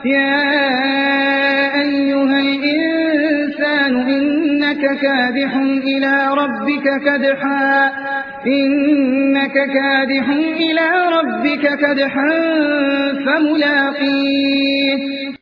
يا أيها الإنسان إنك كادح إلى ربك كدحا فملاقيه